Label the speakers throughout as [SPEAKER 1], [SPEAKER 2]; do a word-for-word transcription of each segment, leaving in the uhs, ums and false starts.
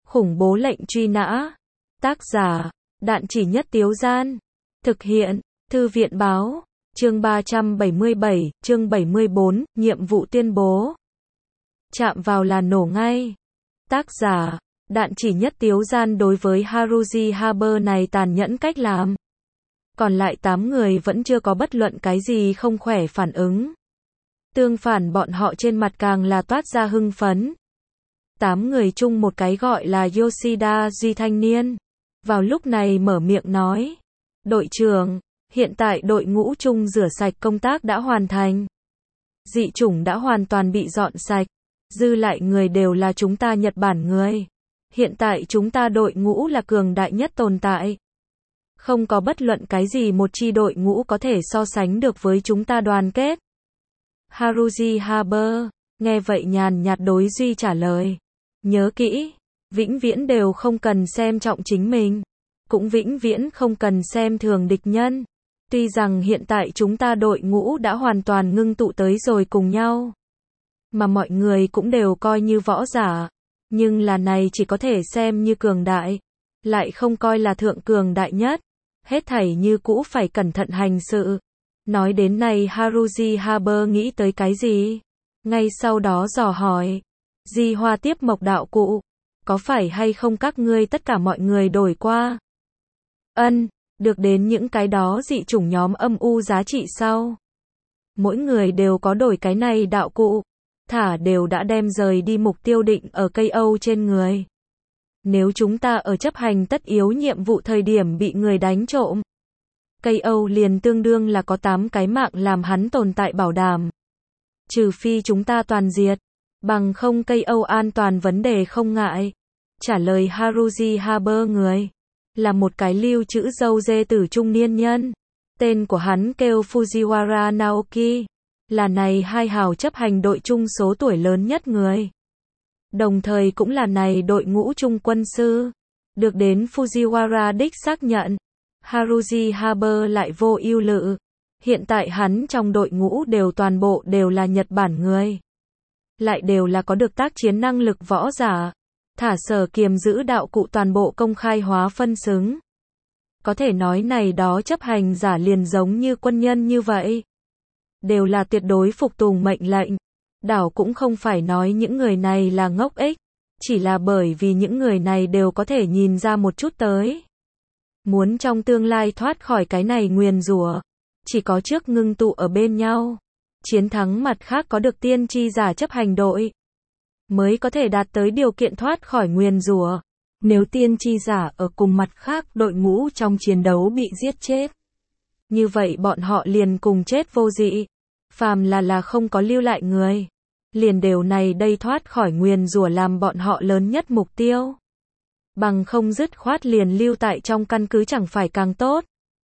[SPEAKER 1] Khủng bố lệnh truy nã. Tác giả, Đạn Chỉ Nhất Tiếu Gian. Thực hiện, Thư viện Báo. Chương ba trăm bảy mươi bảy, chương bảy mươi bốn, nhiệm vụ tuyên bố. Chạm vào là nổ ngay. Tác giả, Đạn Chỉ Nhất Tiếu Gian. Đối với Haruji Haber này tàn nhẫn cách làm. Còn lại tám người vẫn chưa có bất luận cái gì không khỏe phản ứng. Tương phản bọn họ trên mặt càng là toát ra hưng phấn. Tám người chung một cái gọi là Yoshida Duy thanh niên. Vào lúc này mở miệng nói. Đội trưởng, hiện tại đội ngũ chung rửa sạch công tác đã hoàn thành. Dị chủng đã hoàn toàn bị dọn sạch. Dư lại người đều là chúng ta Nhật Bản người. Hiện tại chúng ta đội ngũ là cường đại nhất tồn tại. Không có bất luận cái gì một chi đội ngũ có thể so sánh được với chúng ta đoàn kết. Haruji Haber, nghe vậy nhàn nhạt đối Duy trả lời. Nhớ kỹ, vĩnh viễn đều không cần xem trọng chính mình. Cũng vĩnh viễn không cần xem thường địch nhân. Tuy rằng hiện tại chúng ta đội ngũ đã hoàn toàn ngưng tụ tới rồi cùng nhau. Mà mọi người cũng đều coi như võ giả. Nhưng là này chỉ có thể xem như cường đại. Lại không coi là thượng cường đại nhất. Hết thảy như cũ phải cẩn thận hành sự. Nói đến này Haruji Haber nghĩ tới cái gì? Ngay sau đó dò hỏi. Di Hoa Tiếp Mộc đạo cụ. Có phải hay không các ngươi tất cả mọi người đổi qua? Ân, được đến những cái đó dị chủng nhóm âm u giá trị sau. Mỗi người đều có đổi cái này đạo cụ. Thả đều đã đem rời đi mục tiêu định ở cây Âu trên người. Nếu chúng ta ở chấp hành tất yếu nhiệm vụ thời điểm bị người đánh trộm. Cây Âu liền tương đương là có tám cái mạng làm hắn tồn tại bảo đảm. Trừ phi chúng ta toàn diệt. Bằng không cây Âu an toàn vấn đề không ngại. Trả lời Haruji Haber người. Là một cái lưu chữ râu dê tử trung niên nhân. Tên của hắn kêu Fujiwara Naoki. Là này hai hào chấp hành đội chung số tuổi lớn nhất người. Đồng thời cũng là này đội ngũ chung quân sư. Được đến Fujiwara đích xác nhận. Haruji Haber lại vô ưu lự. Hiện tại hắn trong đội ngũ đều toàn bộ đều là Nhật Bản người. Lại đều là có được tác chiến năng lực võ giả. Thả sở kiềm giữ đạo cụ toàn bộ công khai hóa phân xứng. Có thể nói này đó chấp hành giả liền giống như quân nhân như vậy. Đều là tuyệt đối phục tùng mệnh lệnh. Đảo cũng không phải nói những người này là ngốc ích. Chỉ là bởi vì những người này đều có thể nhìn ra một chút tới. Muốn trong tương lai thoát khỏi cái này nguyền rủa. Chỉ có trước ngưng tụ ở bên nhau. Chiến thắng mặt khác có được tiên tri giả chấp hành đội. Mới có thể đạt tới điều kiện thoát khỏi nguyền rủa. Nếu tiên tri giả ở cùng mặt khác đội ngũ trong chiến đấu bị giết chết. Như vậy bọn họ liền cùng chết vô dị. Phàm là là không có lưu lại người. Liền đều này đây thoát khỏi nguyền rủa làm bọn họ lớn nhất mục tiêu. Bằng không dứt khoát liền lưu tại trong căn cứ chẳng phải càng tốt.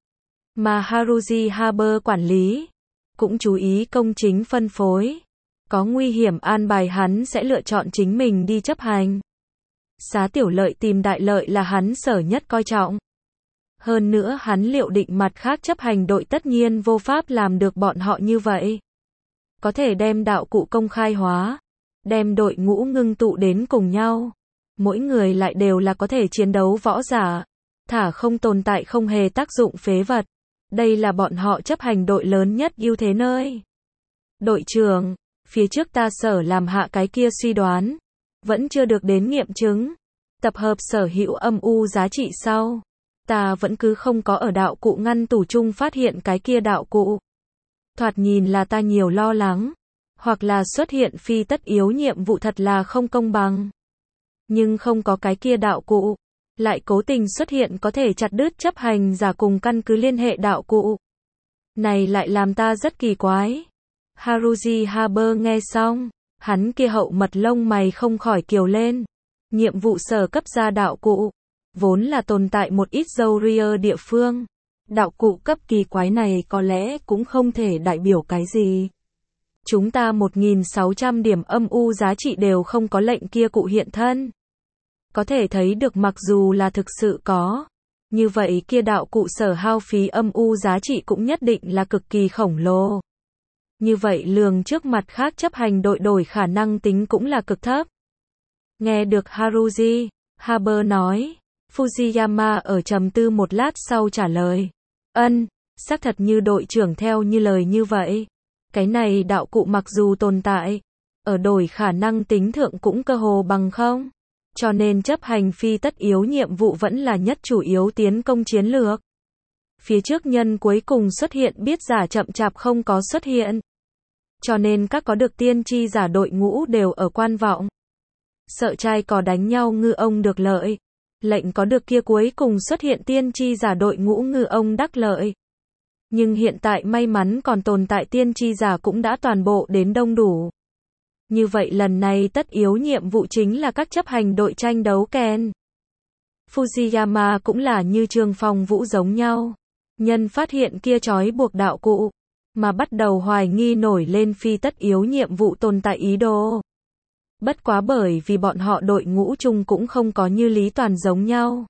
[SPEAKER 1] Mà Haruji Haber quản lý. Cũng chú ý công chính phân phối. Có nguy hiểm an bài hắn sẽ lựa chọn chính mình đi chấp hành. Xá tiểu lợi tìm đại lợi là hắn sở nhất coi trọng. Hơn nữa hắn liệu định mặt khác chấp hành đội tất nhiên vô pháp làm được bọn họ như vậy. Có thể đem đạo cụ công khai hóa. Đem đội ngũ ngưng tụ đến cùng nhau. Mỗi người lại đều là có thể chiến đấu võ giả. Thả không tồn tại không hề tác dụng phế vật. Đây là bọn họ chấp hành đội lớn nhất ưu thế nơi. Đội trưởng, phía trước ta sở làm hạ cái kia suy đoán. Vẫn chưa được đến nghiệm chứng. Tập hợp sở hữu âm u giá trị sau. Ta vẫn cứ không có ở đạo cụ ngăn tủ chung phát hiện cái kia đạo cụ. Thoạt nhìn là ta nhiều lo lắng. Hoặc là xuất hiện phi tất yếu nhiệm vụ thật là không công bằng. Nhưng không có cái kia đạo cụ. Lại cố tình xuất hiện có thể chặt đứt chấp hành giả cùng căn cứ liên hệ đạo cụ. Này lại làm ta rất kỳ quái. Haruji Haber nghe xong. Hắn kia hậu mật lông mày không khỏi kiều lên. Nhiệm vụ sở cấp ra đạo cụ. Vốn là tồn tại một ít dâu ria địa phương. Đạo cụ cấp kỳ quái này có lẽ cũng không thể đại biểu cái gì. Chúng ta một nghìn sáu trăm điểm âm u giá trị đều không có lệnh kia cụ hiện thân. Có thể thấy được mặc dù là thực sự có. Như vậy kia đạo cụ sở hao phí âm u giá trị cũng nhất định là cực kỳ khổng lồ. Như vậy lường trước mặt khác chấp hành đội đổi khả năng tính cũng là cực thấp. Nghe được Haruji Haber nói. Fujiyama ở trầm tư một lát sau trả lời. Ân, xác thật như đội trưởng theo như lời như vậy. Cái này đạo cụ mặc dù tồn tại, ở đổi khả năng tính thượng cũng cơ hồ bằng không. Cho nên chấp hành phi tất yếu nhiệm vụ vẫn là nhất chủ yếu tiến công chiến lược. Phía trước nhân cuối cùng xuất hiện biết giả chậm chạp không có xuất hiện. Cho nên các có được tiên tri giả đội ngũ đều ở quan vọng. Sợ trai cò đánh nhau ngư ông được lợi. Lệnh có được kia cuối cùng xuất hiện tiên tri giả đội ngũ ngư ông đắc lợi. Nhưng hiện tại may mắn còn tồn tại tiên tri giả cũng đã toàn bộ đến đông đủ. Như vậy lần này tất yếu nhiệm vụ chính là các chấp hành đội tranh đấu kèn. Fujiyama cũng là như Trương Phong Vũ giống nhau. Nhân phát hiện kia trói buộc đạo cụ, mà bắt đầu hoài nghi nổi lên phi tất yếu nhiệm vụ tồn tại ý đồ. Bất quá bởi vì bọn họ đội ngũ chung cũng không có như Lý Toàn giống nhau.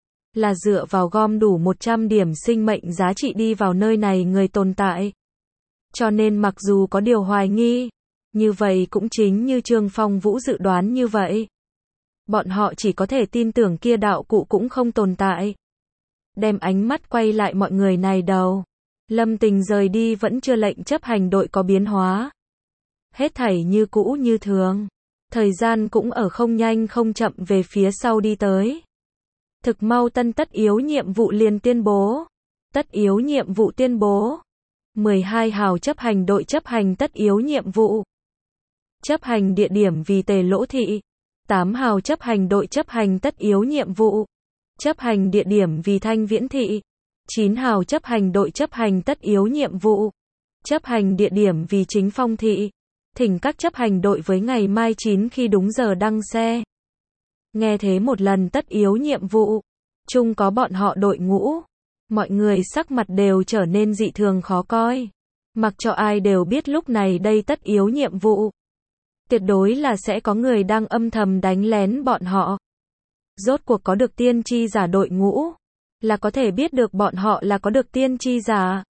[SPEAKER 1] Là dựa vào gom đủ một trăm điểm sinh mệnh giá trị đi vào nơi này người tồn tại. Cho nên mặc dù có điều hoài nghi, như vậy cũng chính như Trương Phong Vũ dự đoán như vậy. Bọn họ chỉ có thể tin tưởng kia đạo cụ cũng không tồn tại. Đem ánh mắt quay lại mọi người này đầu. Lâm Tình rời đi vẫn chưa lệnh chấp hành đội có biến hóa. Hết thảy như cũ như thường. Thời gian cũng ở không nhanh không chậm về phía sau đi tới. Thực mau tân tất yếu nhiệm vụ liền tuyên bố. Tất yếu nhiệm vụ tuyên bố. mười hai hào chấp hành đội chấp hành tất yếu nhiệm vụ. Chấp hành địa điểm vì Tề Lỗ Thị. tám hào chấp hành đội chấp hành tất yếu nhiệm vụ. Chấp hành địa điểm vì Thanh Viễn Thị. chín hào chấp hành đội chấp hành tất yếu nhiệm vụ. Chấp hành địa điểm vì Chính Phong Thị. Thỉnh các chấp hành đội với ngày mai chín khi đúng giờ đăng xe. Nghe thế một lần tất yếu nhiệm vụ. Chung có bọn họ đội ngũ. Mọi người sắc mặt đều trở nên dị thường khó coi. Mặc cho ai đều biết lúc này đây tất yếu nhiệm vụ. Tuyệt đối là sẽ có người đang âm thầm đánh lén bọn họ. Rốt cuộc có được tiên tri giả đội ngũ. Là có thể biết được bọn họ là có được tiên tri giả.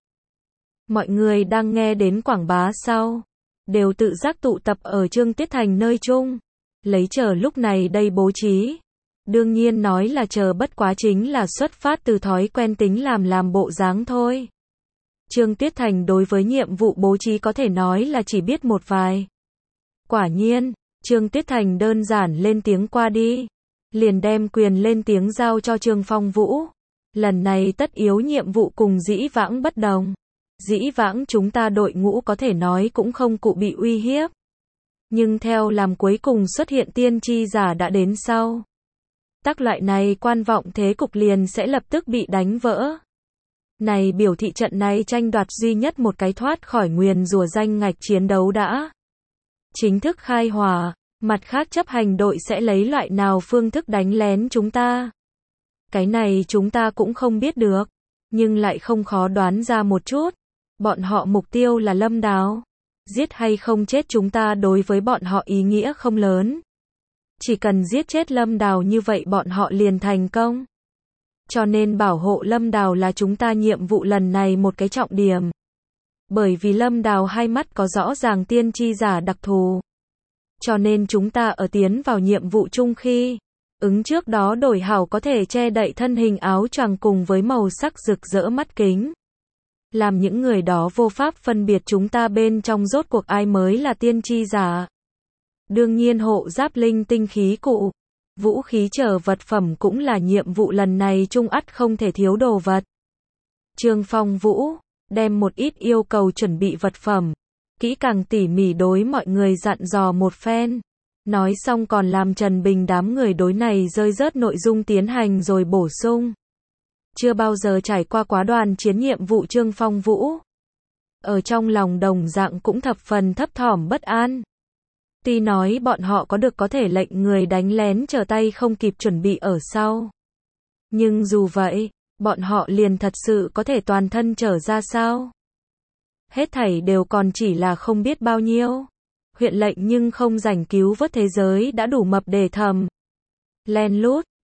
[SPEAKER 1] Mọi người đang nghe đến quảng bá sau. Đều tự giác tụ tập ở Trương Tiết Thành nơi chung. Lấy chờ lúc này đây bố trí. Đương nhiên nói là chờ bất quá chính là xuất phát từ thói quen tính làm làm bộ dáng thôi. Trương Tiết Thành đối với nhiệm vụ bố trí có thể nói là chỉ biết một vài. Quả nhiên, Trương Tiết Thành đơn giản lên tiếng qua đi. Liền đem quyền lên tiếng giao cho Trương Phong Vũ. Lần này tất yếu nhiệm vụ cùng dĩ vãng bất đồng. Dĩ vãng chúng ta đội ngũ có thể nói cũng không cụ bị uy hiếp. Nhưng theo làm cuối cùng xuất hiện tiên tri giả đã đến sau. Tác loại này quan vọng thế cục liền sẽ lập tức bị đánh vỡ. Này biểu thị trận này tranh đoạt duy nhất một cái thoát khỏi nguyền rủa danh ngạch chiến đấu đã chính thức khai hỏa. Mặt khác chấp hành đội sẽ lấy loại nào phương thức đánh lén chúng ta. Cái này chúng ta cũng không biết được. Nhưng lại không khó đoán ra một chút. Bọn họ mục tiêu là Lâm Đào. Giết hay không chết chúng ta đối với bọn họ ý nghĩa không lớn. Chỉ cần giết chết Lâm Đào như vậy bọn họ liền thành công. Cho nên bảo hộ Lâm Đào là chúng ta nhiệm vụ lần này một cái trọng điểm. Bởi vì Lâm Đào hai mắt có rõ ràng tiên tri giả đặc thù. Cho nên chúng ta ở tiến vào nhiệm vụ chung khi ứng trước đó đổi hảo có thể che đậy thân hình áo choàng cùng với màu sắc rực rỡ mắt kính. Làm những người đó vô pháp phân biệt chúng ta bên trong rốt cuộc ai mới là tiên tri giả. Đương nhiên hộ giáp linh tinh khí cụ, vũ khí chờ vật phẩm cũng là nhiệm vụ lần này chung ắt không thể thiếu đồ vật. Trương Phong Vũ đem một ít yêu cầu chuẩn bị vật phẩm, kỹ càng tỉ mỉ đối mọi người dặn dò một phen. Nói xong còn làm Trần Bình đám người đối này rơi rớt nội dung tiến hành rồi bổ sung. Chưa bao giờ trải qua quá đoàn chiến nhiệm vụ Trương Phong Vũ. Ở trong lòng đồng dạng cũng thập phần thấp thỏm bất an. Tuy nói bọn họ có được có thể lệnh người đánh lén trở tay không kịp chuẩn bị ở sau. Nhưng dù vậy, bọn họ liền thật sự có thể toàn thân trở ra sao? Hết thảy đều còn chỉ là không biết bao nhiêu. Huyện lệnh nhưng không rảnh cứu vớt thế giới đã đủ mập để thầm. Len lút,